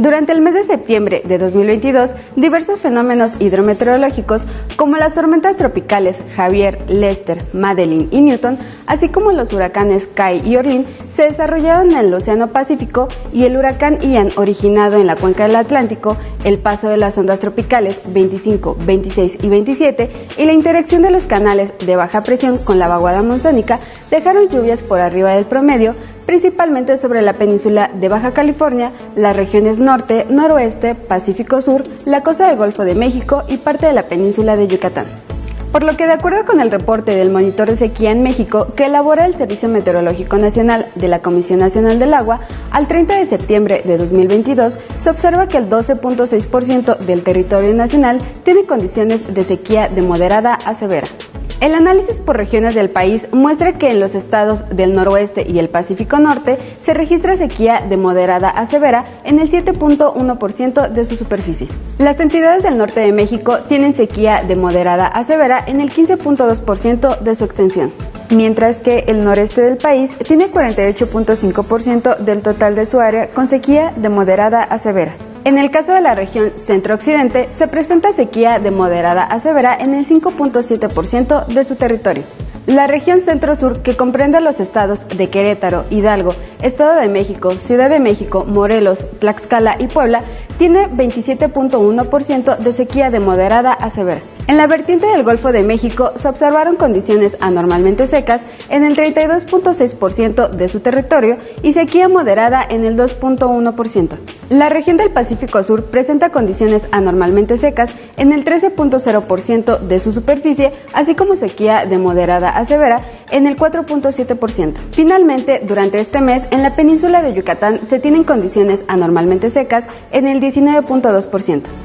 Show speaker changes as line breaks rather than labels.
Durante el mes de septiembre de 2022, diversos fenómenos hidrometeorológicos como las tormentas tropicales Javier, Lester, Madeline y Newton, así como los huracanes Kai y Orlin, se desarrollaron en el Océano Pacífico, y el huracán Ian, originado en la cuenca del Atlántico, el paso de las ondas tropicales 25, 26 y 27 y la interacción de los canales de baja presión con la vaguada monzónica dejaron lluvias por arriba del promedio, principalmente sobre la península de Baja California, las regiones norte, noroeste, Pacífico Sur, la costa del Golfo de México y parte de la península de Yucatán. Por lo que, de acuerdo con el reporte del Monitor de Sequía en México que elabora el Servicio Meteorológico Nacional de la Comisión Nacional del Agua, al 30 de septiembre de 2022 se observa que el 12.6% del territorio nacional tiene condiciones de sequía de moderada a severa. El análisis por regiones del país muestra que en los estados del noroeste y el Pacífico Norte se registra sequía de moderada a severa en el 7.1% de su superficie. Las entidades del norte de México tienen sequía de moderada a severa en el 15.2% de su extensión, mientras que el noreste del país tiene 48.5% del total de su área con sequía de moderada a severa. En el caso de la región centro-occidente, se presenta sequía de moderada a severa en el 5.7% de su territorio. La región centro-sur, que comprende los estados de Querétaro, Hidalgo, Estado de México, Ciudad de México, Morelos, Tlaxcala y Puebla, tiene 27.1% de sequía de moderada a severa. En la vertiente del Golfo de México se observaron condiciones anormalmente secas en el 32.6% de su territorio y sequía moderada en el 2.1%. La región del Pacífico Sur presenta condiciones anormalmente secas en el 13.0% de su superficie, así como sequía de moderada a severa en el 4.7%. Finalmente, durante este mes, en la península de Yucatán se tienen condiciones anormalmente secas en el 19.2%.